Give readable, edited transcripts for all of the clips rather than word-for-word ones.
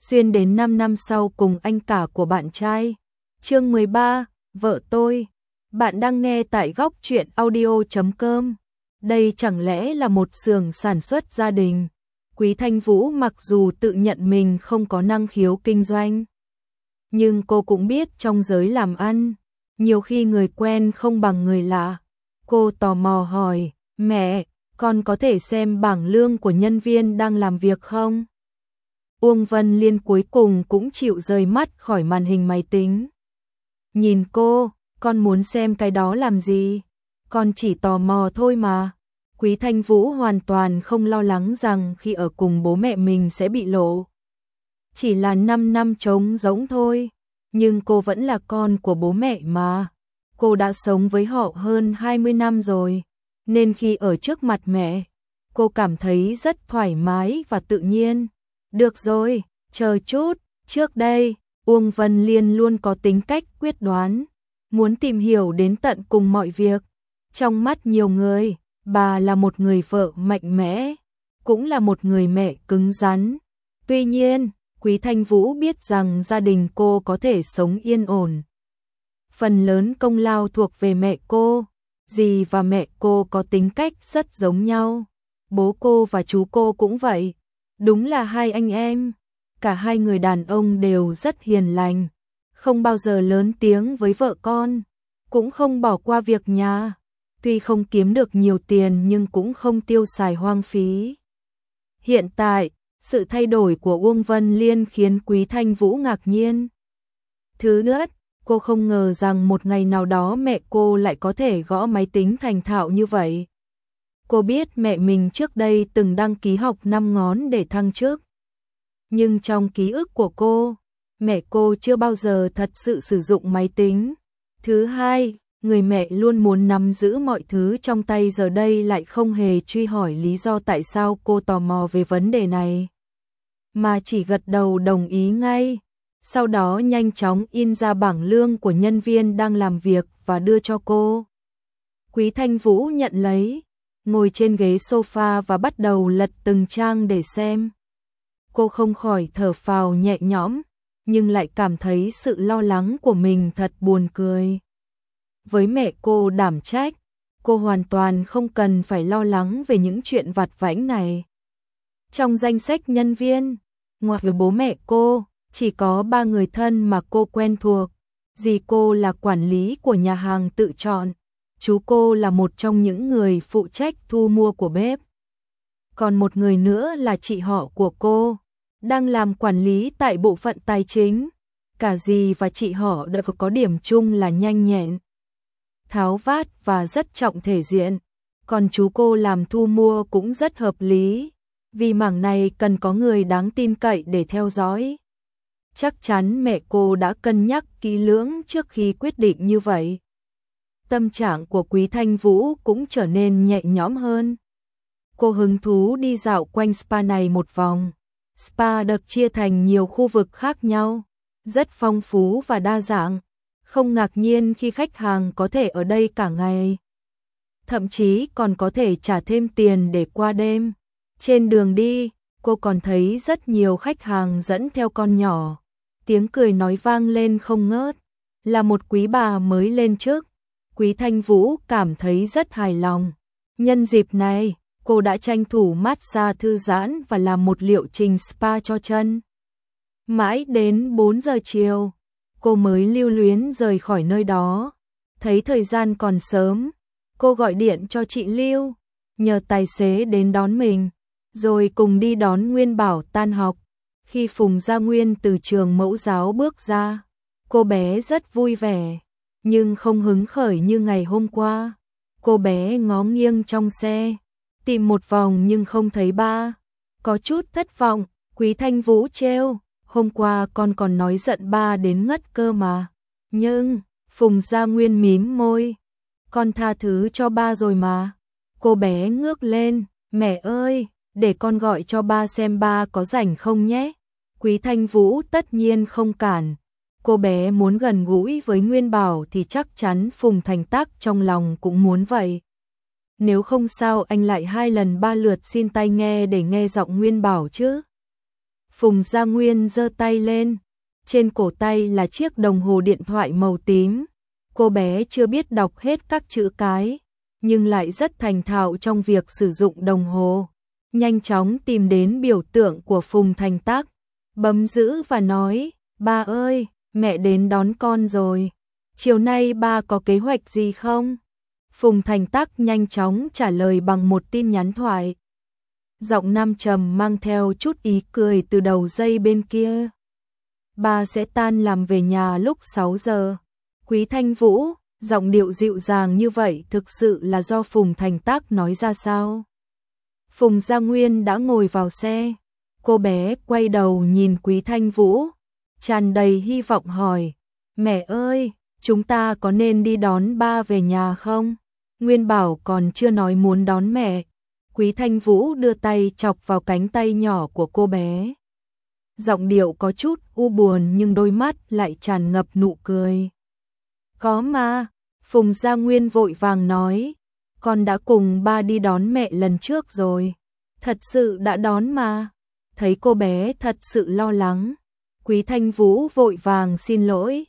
xuyên đến 5 năm sau cùng anh cả của bạn trai. Chương 13, vợ tôi. Bạn đang nghe tại góc truyện audio.com. Đây chẳng lẽ là một xưởng sản xuất gia đình? Quý Thanh Vũ mặc dù tự nhận mình không có năng khiếu kinh doanh, nhưng cô cũng biết trong giới làm ăn, nhiều khi người quen không bằng người lạ. Cô tò mò hỏi, mẹ, con có thể xem bảng lương của nhân viên đang làm việc không? Uông Vân Liên cuối cùng cũng chịu rời mắt khỏi màn hình máy tính. Nhìn cô, con muốn xem cái đó làm gì? Con chỉ tò mò thôi mà. Quý Thanh Vũ hoàn toàn không lo lắng rằng khi ở cùng bố mẹ mình sẽ bị lộ. Chỉ là 5 năm trống rỗng thôi, nhưng cô vẫn là con của bố mẹ mà. Cô đã sống với họ hơn 20 năm rồi, nên khi ở trước mặt mẹ, cô cảm thấy rất thoải mái và tự nhiên. Được rồi, chờ chút, trước đây, Uông Vân Liên luôn có tính cách quyết đoán, muốn tìm hiểu đến tận cùng mọi việc. Trong mắt nhiều người, bà là một người vợ mạnh mẽ, cũng là một người mẹ cứng rắn. Tuy nhiên, Quý Thanh Vũ biết rằng gia đình cô có thể sống yên ổn. Phần lớn công lao thuộc về mẹ cô, dì và mẹ cô có tính cách rất giống nhau. Bố cô và chú cô cũng vậy, đúng là hai anh em. Cả hai người đàn ông đều rất hiền lành, không bao giờ lớn tiếng với vợ con, cũng không bỏ qua việc nhà. Tuy không kiếm được nhiều tiền nhưng cũng không tiêu xài hoang phí. Hiện tại, sự thay đổi của Uông Vân Liên khiến Quý Thanh Vũ ngạc nhiên. Thứ nữa, cô không ngờ rằng một ngày nào đó mẹ cô lại có thể gõ máy tính thành thạo như vậy. Cô biết mẹ mình trước đây từng đăng ký học 5 ngón để thăng chức. Nhưng trong ký ức của cô, mẹ cô chưa bao giờ thật sự sử dụng máy tính. Thứ hai, người mẹ luôn muốn nắm giữ mọi thứ trong tay giờ đây lại không hề truy hỏi lý do tại sao cô tò mò về vấn đề này, mà chỉ gật đầu đồng ý ngay. Sau đó nhanh chóng in ra bảng lương của nhân viên đang làm việc và đưa cho cô. Quý Thanh Vũ nhận lấy, ngồi trên ghế sofa và bắt đầu lật từng trang để xem. Cô không khỏi thở phào nhẹ nhõm, nhưng lại cảm thấy sự lo lắng của mình thật buồn cười. Với mẹ cô đảm trách, cô hoàn toàn không cần phải lo lắng về những chuyện vặt vãnh này. Trong danh sách nhân viên, ngoài bố mẹ cô, chỉ có 3 người thân mà cô quen thuộc. Dì cô là quản lý của nhà hàng tự chọn, chú cô là một trong những người phụ trách thu mua của bếp. Còn một người nữa là chị họ của cô, đang làm quản lý tại bộ phận tài chính. Cả dì và chị họ đều có điểm chung là nhanh nhẹn, tháo vát và rất trọng thể diện. Còn chú cô làm thu mua cũng rất hợp lý, vì mảng này cần có người đáng tin cậy để theo dõi. Chắc chắn mẹ cô đã cân nhắc kỹ lưỡng trước khi quyết định như vậy. Tâm trạng của Quý Thanh Vũ cũng trở nên nhẹ nhõm hơn. Cô hứng thú đi dạo quanh spa này một vòng. Spa được chia thành nhiều khu vực khác nhau, rất phong phú và đa dạng. Không ngạc nhiên khi khách hàng có thể ở đây cả ngày. Thậm chí còn có thể trả thêm tiền để qua đêm. Trên đường đi, cô còn thấy rất nhiều khách hàng dẫn theo con nhỏ. Tiếng cười nói vang lên không ngớt. Là một quý bà mới lên chức, Quý Thanh Vũ cảm thấy rất hài lòng. Nhân dịp này, cô đã tranh thủ massage thư giãn và làm một liệu trình spa cho chân. Mãi đến 4 giờ chiều, cô mới lưu luyến rời khỏi nơi đó. Thấy thời gian còn sớm, cô gọi điện cho chị Lưu, nhờ tài xế đến đón mình, rồi cùng đi đón Nguyên Bảo tan học. Khi Phùng Gia Nguyên từ trường mẫu giáo bước ra, cô bé rất vui vẻ, nhưng không hứng khởi như ngày hôm qua. Cô bé ngó nghiêng trong xe, tìm một vòng nhưng không thấy ba. Có chút thất vọng, Quý Thanh Vũ trêu, hôm qua con còn nói giận ba đến ngất cơ mà. Nhưng, Phùng Gia Nguyên mím môi, con tha thứ cho ba rồi mà. Cô bé ngước lên, mẹ ơi, để con gọi cho ba xem ba có rảnh không nhé. Quý Thanh Vũ tất nhiên không cản. Cô bé muốn gần gũi với Nguyên Bảo thì chắc chắn Phùng Thành Tắc trong lòng cũng muốn vậy. Nếu không sao anh lại 2 lần 3 lượt xin tai nghe để nghe giọng Nguyên Bảo chứ. Phùng Gia Nguyên giơ tay lên, trên cổ tay là chiếc đồng hồ điện thoại màu tím. Cô bé chưa biết đọc hết các chữ cái, nhưng lại rất thành thạo trong việc sử dụng đồng hồ. Nhanh chóng tìm đến biểu tượng của Phùng Thành Tắc, bấm giữ và nói, ba ơi, mẹ đến đón con rồi. Chiều nay ba có kế hoạch gì không? Phùng Thành Tắc nhanh chóng trả lời bằng một tin nhắn thoại. Giọng nam trầm mang theo chút ý cười từ đầu dây bên kia. Ba sẽ tan làm về nhà lúc 6 giờ. Quý Thanh Vũ, giọng điệu dịu dàng như vậy thực sự là do Phùng Thành Tắc nói ra sao? Phùng Gia Nguyên đã ngồi vào xe. Cô bé quay đầu nhìn Quý Thanh Vũ, tràn đầy hy vọng hỏi, mẹ ơi, chúng ta có nên đi đón ba về nhà không? Nguyên Bảo còn chưa nói muốn đón mẹ. Quý Thanh Vũ đưa tay chọc vào cánh tay nhỏ của cô bé. Giọng điệu có chút u buồn nhưng đôi mắt lại tràn ngập nụ cười. Có mà, Phùng Gia Nguyên vội vàng nói, con đã cùng ba đi đón mẹ lần trước rồi. Thật sự đã đón mà. Thấy cô bé thật sự lo lắng, Quý Thanh Vũ vội vàng xin lỗi.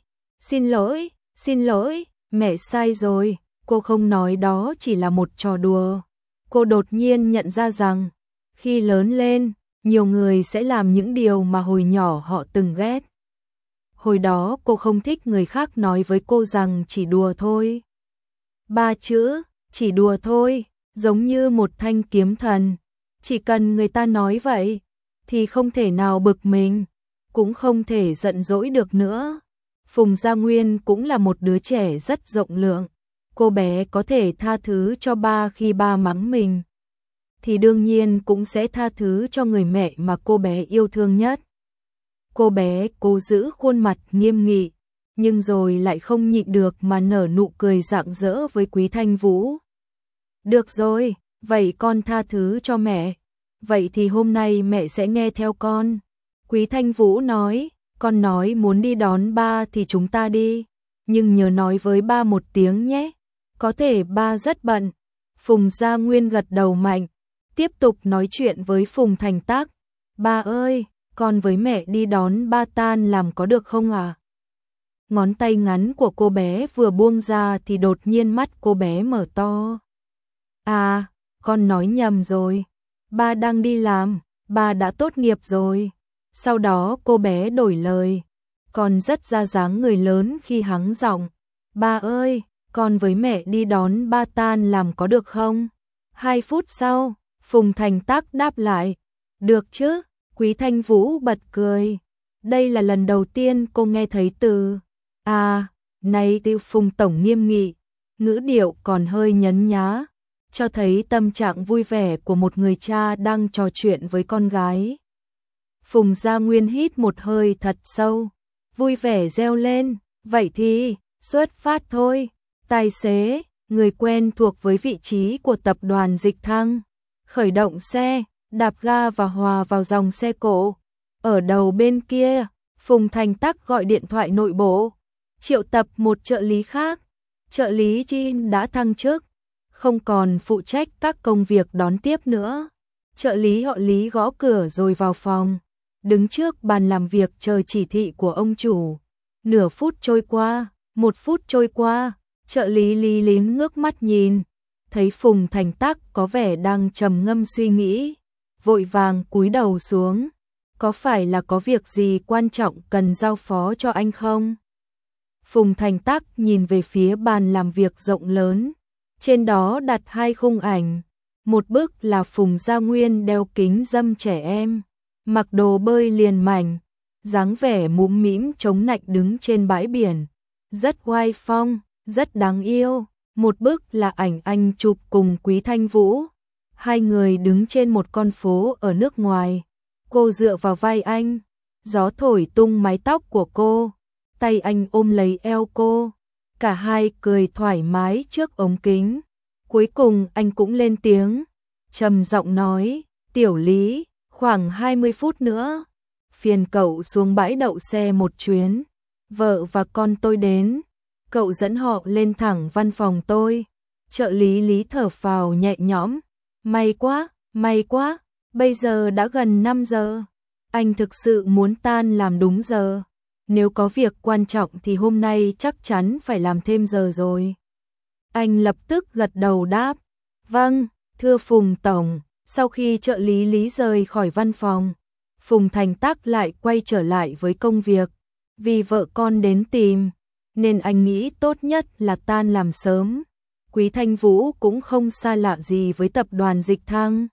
Xin lỗi, mẹ sai rồi, cô không nói đó chỉ là một trò đùa. Cô đột nhiên nhận ra rằng, khi lớn lên, nhiều người sẽ làm những điều mà hồi nhỏ họ từng ghét. Hồi đó cô không thích người khác nói với cô rằng chỉ đùa thôi. Ba chữ, chỉ đùa thôi, giống như một thanh kiếm thần. Chỉ cần người ta nói vậy, thì không thể nào bực mình, cũng không thể giận dỗi được nữa. Phùng Gia Nguyên cũng là một đứa trẻ rất rộng lượng. Cô bé có thể tha thứ cho ba khi ba mắng mình, thì đương nhiên cũng sẽ tha thứ cho người mẹ mà cô bé yêu thương nhất. Cô bé cố giữ khuôn mặt nghiêm nghị, nhưng rồi lại không nhịn được mà nở nụ cười rạng rỡ với Quý Thanh Vũ. Được rồi, vậy con tha thứ cho mẹ. Vậy thì hôm nay mẹ sẽ nghe theo con. Quý Thanh Vũ nói, con nói muốn đi đón ba thì chúng ta đi. Nhưng nhớ nói với ba một tiếng nhé. Có thể ba rất bận. Phùng Gia Nguyên gật đầu mạnh, tiếp tục nói chuyện với Phùng Thành Tắc. Ba ơi, con với mẹ đi đón ba tan làm có được không à? Ngón tay ngắn của cô bé vừa buông ra thì đột nhiên mắt cô bé mở to. À, con nói nhầm rồi. Ba đang đi làm, ba đã tốt nghiệp rồi. Sau đó cô bé đổi lời, còn rất ra dáng người lớn khi hắng giọng. Ba ơi, con với mẹ đi đón ba tan làm có được không? 2 phút sau, Phùng Thành Tắc đáp lại. Được chứ, Quý Thanh Vũ bật cười. Đây là lần đầu tiên cô nghe thấy từ này từ Phùng Tổng nghiêm nghị, ngữ điệu còn hơi nhấn nhá, cho thấy tâm trạng vui vẻ của một người cha đang trò chuyện với con gái. Phùng Gia Nguyên hít một hơi thật sâu, vui vẻ reo lên, vậy thì, xuất phát thôi. Tài xế, người quen thuộc với vị trí của tập đoàn Dịch Thăng, khởi động xe, đạp ga và hòa vào dòng xe cộ. Ở đầu bên kia, Phùng Thành Tắc gọi điện thoại nội bộ, triệu tập một trợ lý khác. Trợ lý Jin đã thăng chức, không còn phụ trách các công việc đón tiếp nữa. Trợ lý họ Lý gõ cửa rồi vào phòng, đứng trước bàn làm việc chờ chỉ thị của ông chủ. Nửa phút trôi qua, 1 phút trôi qua, trợ lý Lý Lín ngước mắt nhìn, thấy Phùng Thành Tắc có vẻ đang trầm ngâm suy nghĩ, vội vàng cúi đầu xuống. Có phải là có việc gì quan trọng cần giao phó cho anh không? Phùng Thành Tắc nhìn về phía bàn làm việc rộng lớn, trên đó đặt 2 khung ảnh. Một bức là Phùng Gia Nguyên đeo kính râm trẻ em, mặc đồ bơi liền mảnh, dáng vẻ mũm mĩm chống nạnh đứng trên bãi biển, rất oai phong, rất đáng yêu. Một bức là ảnh anh chụp cùng Quý Thanh Vũ, 2 người đứng trên một con phố ở nước ngoài. Cô dựa vào vai anh, gió thổi tung mái tóc của cô, tay anh ôm lấy eo cô, cả hai cười thoải mái trước ống kính. Cuối cùng anh cũng lên tiếng, trầm giọng nói, Tiểu Lý, khoảng 20 phút nữa, phiền cậu xuống bãi đậu xe một chuyến, vợ và con tôi đến, cậu dẫn họ lên thẳng văn phòng tôi. Trợ lý Lý thở phào nhẹ nhõm, may quá, bây giờ đã gần 5 giờ. Anh thực sự muốn tan làm đúng giờ. Nếu có việc quan trọng thì hôm nay chắc chắn phải làm thêm giờ rồi. Anh lập tức gật đầu đáp. Vâng, thưa Phùng Tổng. Sau khi trợ lý Lý rời khỏi văn phòng, Phùng Thành Tắc lại quay trở lại với công việc. Vì vợ con đến tìm, nên anh nghĩ tốt nhất là tan làm sớm. Quý Thanh Vũ cũng không xa lạ gì với tập đoàn Dịch Thăng.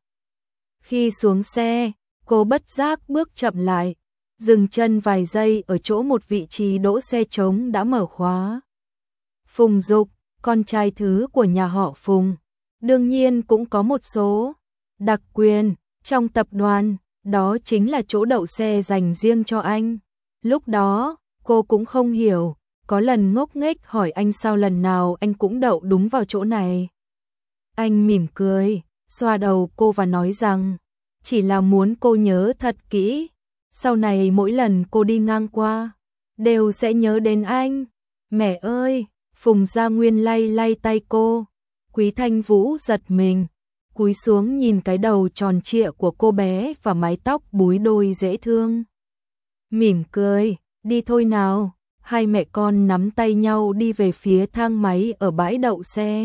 Khi xuống xe, cô bất giác bước chậm lại, dừng chân vài giây ở chỗ một vị trí đỗ xe trống đã mở khóa. Phùng Dục, con trai thứ của nhà họ Phùng, đương nhiên cũng có một số đặc quyền trong tập đoàn, đó chính là chỗ đậu xe dành riêng cho anh. Lúc đó, cô cũng không hiểu, có lần ngốc nghếch hỏi anh sao lần nào anh cũng đậu đúng vào chỗ này. Anh mỉm cười, xoa đầu cô và nói rằng, chỉ là muốn cô nhớ thật kỹ, sau này mỗi lần cô đi ngang qua, đều sẽ nhớ đến anh. Mẹ ơi, Phùng Gia Nguyên lay lay tay cô. Quý Thanh Vũ giật mình, cúi xuống nhìn cái đầu tròn trịa của cô bé và mái tóc búi đôi dễ thương. Mỉm cười, đi thôi nào. Hai mẹ con nắm tay nhau đi về phía thang máy ở bãi đậu xe.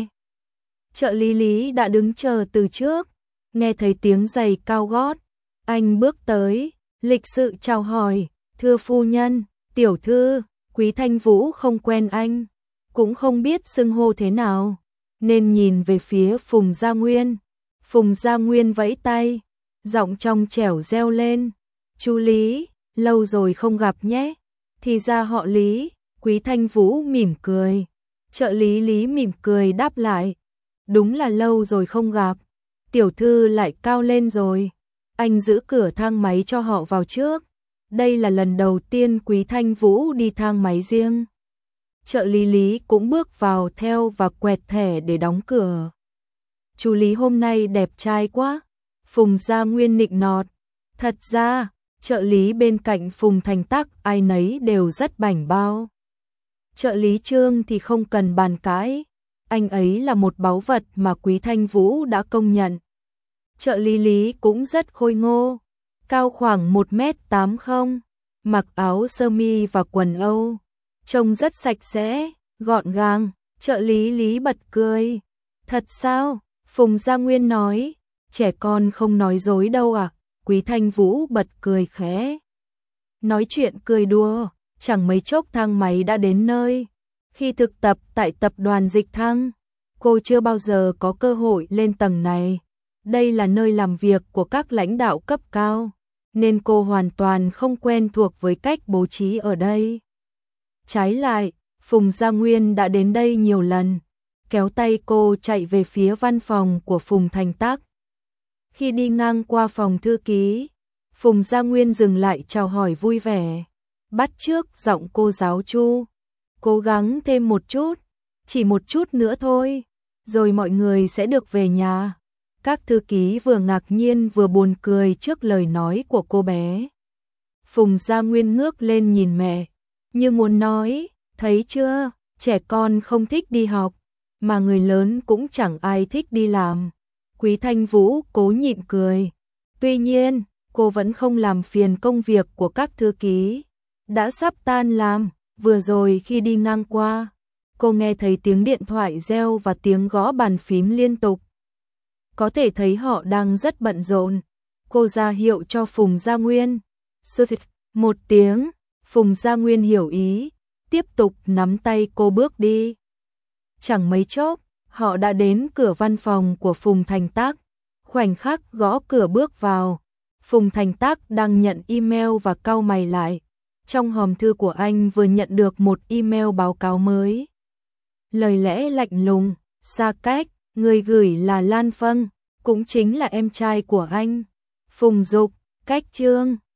Trợ lý Lý đã đứng chờ từ trước, nghe thấy tiếng giày cao gót, anh bước tới, lịch sự chào hỏi, thưa phu nhân, tiểu thư. Quý Thanh Vũ không quen anh, cũng không biết xưng hô thế nào, nên nhìn về phía Phùng Gia Nguyên. Phùng Gia Nguyên vẫy tay, giọng trong trẻo reo lên, chú Lý, lâu rồi không gặp nhé. Thì ra họ Lý. Quý Thanh Vũ mỉm cười. Trợ lý Lý mỉm cười đáp lại, đúng là lâu rồi không gặp, tiểu thư lại cao lên rồi. Anh giữ cửa thang máy cho họ vào trước. Đây là lần đầu tiên Quý Thanh Vũ đi thang máy riêng. Trợ lý Lý cũng bước vào theo và quẹt thẻ để đóng cửa. Chú Lý hôm nay đẹp trai quá. Phùng Gia Nguyên nịnh nọt. Thật ra, trợ lý bên cạnh Phùng Thành Tắc ai nấy đều rất bảnh bao. Trợ lý Trương thì không cần bàn cãi, anh ấy là một báu vật mà Quý Thanh Vũ đã công nhận. Trợ lý Lý cũng rất khôi ngô, cao khoảng 1m80, mặc áo sơ mi và quần Âu, trông rất sạch sẽ, gọn gàng. Trợ lý Lý bật cười. Thật sao? Phùng Gia Nguyên nói, trẻ con không nói dối đâu à? Quý Thanh Vũ bật cười khẽ. Nói chuyện cười đùa, chẳng mấy chốc thang máy đã đến nơi. Khi thực tập tại tập đoàn Dịch Thăng, cô chưa bao giờ có cơ hội lên tầng này. Đây là nơi làm việc của các lãnh đạo cấp cao, nên cô hoàn toàn không quen thuộc với cách bố trí ở đây. Trái lại, Phùng Gia Nguyên đã đến đây nhiều lần, kéo tay cô chạy về phía văn phòng của Phùng Thành Tắc. Khi đi ngang qua phòng thư ký, Phùng Gia Nguyên dừng lại chào hỏi vui vẻ, bắt chước giọng cô giáo Chu. Cố gắng thêm một chút, chỉ một chút nữa thôi, rồi mọi người sẽ được về nhà. Các thư ký vừa ngạc nhiên vừa buồn cười trước lời nói của cô bé. Phùng Gia Nguyên ngước lên nhìn mẹ, như muốn nói, thấy chưa, trẻ con không thích đi học, mà người lớn cũng chẳng ai thích đi làm. Quý Thanh Vũ cố nhịn cười. Tuy nhiên, cô vẫn không làm phiền công việc của các thư ký. Đã sắp tan làm, vừa rồi khi đi ngang qua, cô nghe thấy tiếng điện thoại reo và tiếng gõ bàn phím liên tục. Có thể thấy họ đang rất bận rộn. Cô ra hiệu cho Phùng Gia Nguyên. Một tiếng, Phùng Gia Nguyên hiểu ý, tiếp tục nắm tay cô bước đi. Chẳng mấy chốc, họ đã đến cửa văn phòng của Phùng Thành Tắc. Khoảnh khắc gõ cửa bước vào, Phùng Thành Tắc đang nhận email và cau mày lại. Trong hòm thư của anh vừa nhận được một email báo cáo mới. Lời lẽ lạnh lùng, xa cách, người gửi là Lan Phân, cũng chính là em trai của anh, Phùng Dục, cách Trương.